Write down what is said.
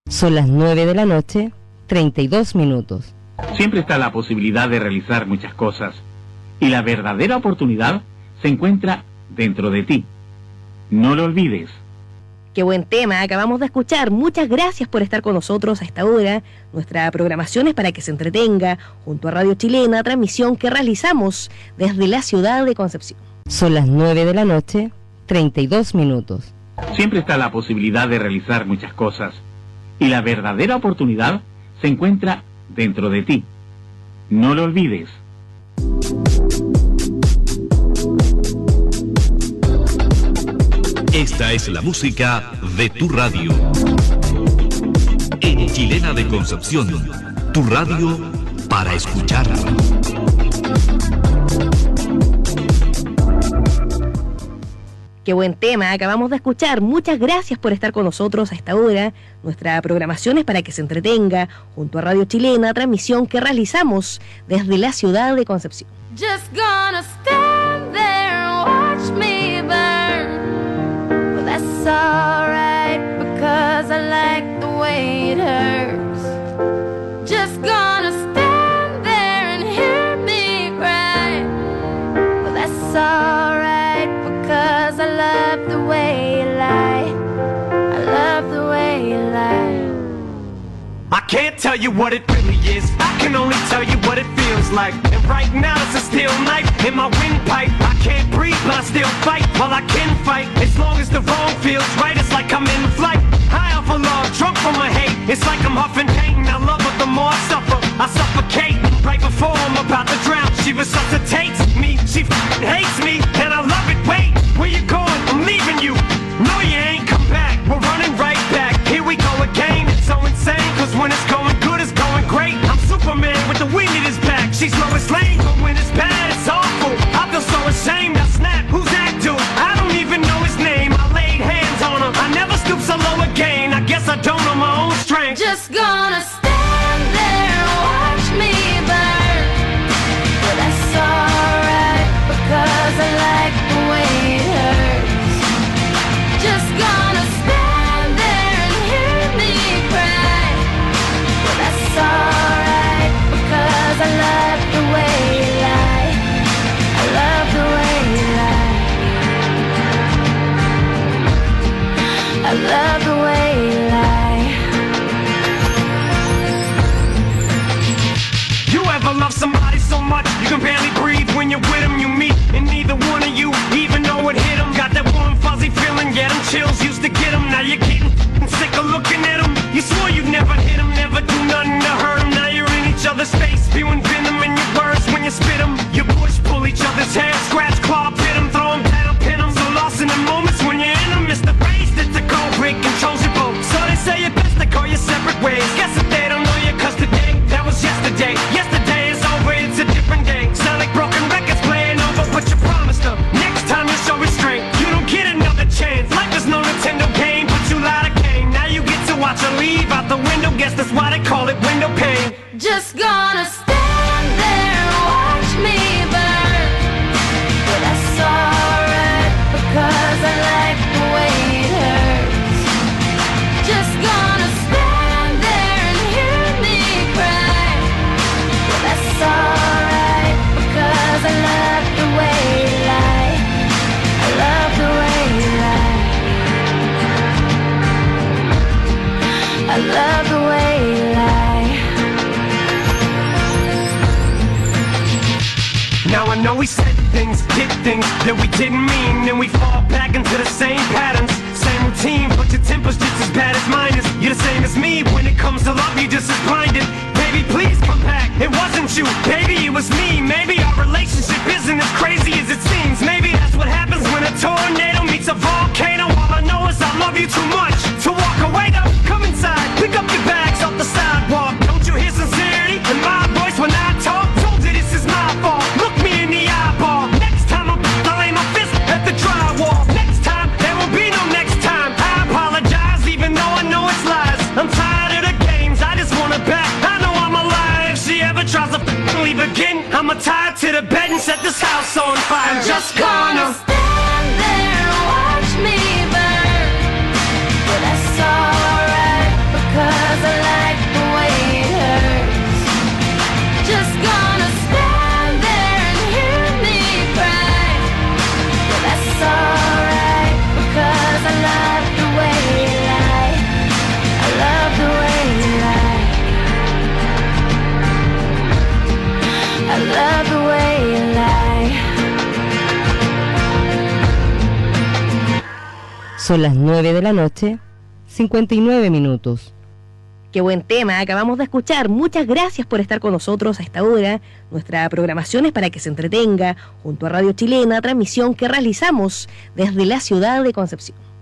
Son las 9 de la noche, 32 minutos. Siempre está la posibilidad de realizar muchas cosas, y la verdadera oportunidad se encuentra dentro de ti. No lo olvides. Qué buen tema acabamos de escuchar. Muchas gracias por estar con nosotros a esta hora. Nuestra programación es para que se entretenga junto a Radio Chilena, transmisión que realizamos desde la ciudad de Concepción. Son las 9 de la noche, 32 minutos. Siempre está la posibilidad de realizar muchas cosas, y la verdadera oportunidad se encuentra dentro de ti. No lo olvides. Esta es la música de tu radio. En Chilena de Concepción, tu radio para escuchar. Qué buen tema acabamos de escuchar. Muchas gracias por estar con nosotros a esta hora. Nuestra programación es para que se entretenga junto a Radio Chilena, transmisión que realizamos desde la ciudad de Concepción. Just gonna stand there and watch me burn. Well, that's alright because I like the way it hurts. Just gonna stand there and hear me cry. Well, that's alright because I love the way you lie. I love the way you lie. I can't tell you what it really is. I can only tell you what it feels like. And right now it's a steel knife in my windpipe. I can't breathe, but I still fight while I can fight. As long as the wrong feels right, it's like I'm in flight. High off of love, drunk from my hate. It's like I'm huffing pain. I love her, the more I suffer, I suffocate. Right before I'm about to drown, she resuscitates me. She hates me, and I love it. Wait, where you going? I'm leaving you. No, you ain't come back. We're running right back. Here we go again. It's so insane, cause when it's going good, it's going great. I'm Superman with the wind in his back. She's Lois Lane, but when it's bad, it's awful. I feel so ashamed. I snap. Who's that dude? I don't even know his name. I laid hands on her. I never stoop so low again. I guess I don't know my own strength. Just gonna stand there and watch me burn. But that's alright because I like the way it hurts. Just gonna stand there and hear me cry. But that's alright because I love the way you lie. I love the way you lie. I love the way you lie. You ever love somebody so much you can barely breathe when you're with them? You meet and neither one of you even know it hit them. Got that warm fuzzy feeling, yeah, them chills used to get them. Now you're getting sick of looking at them. You swore you'd never hit them, never do nothing to hurt them. Now you're in each other's face, spewing venom in your words when you spit them. You push, pull each other's hair, scratch, claw, pit them, throw them down, pin them. So lost in the moments when you're in them, it's the phrase that's a cold break controls your boat. So they say it best to go your separate ways. Guess that they don't know you cause today, that was yesterday. Yesterday is over, it's a different day. Sound like broken records playing over, but you promised them next time you show restraint. You don't get another chance. Life is no Nintendo game, but you lied again. Now you get to watch her leave out the window. Guess that's why they call it window pane. Just gonna stand there and watch me burn. But that's alright because I like the way it hurts. Just gonna stand there and hear me cry. But that's alright because I love the way you lie. I love the way you lie. I love the way you lie. Now I know we said things, did things that we didn't mean, and we fall back into the same patterns, same routine, but your temper's just as bad as mine is. You're the same as me, when it comes to love, you're just as blinded. Baby, please come back, it wasn't you, baby, it was me. Maybe our relationship isn't as crazy as it seems. Maybe that's what happens when a tornado meets a volcano. All I know is I love you too much to walk away. Though, come inside, pick up your bags off the sidewalk. Don't you hear sincerity in my voice when I talk? Told you this is my fault. Look me in the eyeball. Next time I'll lay my fist at the drywall. Next time there will be no next time. I apologize even though I know it's lies. I'm tired of the games, I just want it back. I know I'm alive. If she ever tries to leave again, I'ma tie her to the bed and set this house on fire. I'm just gonna stand there and watch me burn. But that's alright because love the way you lie. Son las 9 de la noche, 59 minutos. Qué buen tema acabamos de escuchar. Muchas gracias por estar con nosotros a esta hora. Nuestra programación es para que se entretenga junto a Radio Chilena, transmisión que realizamos desde la ciudad de Concepción.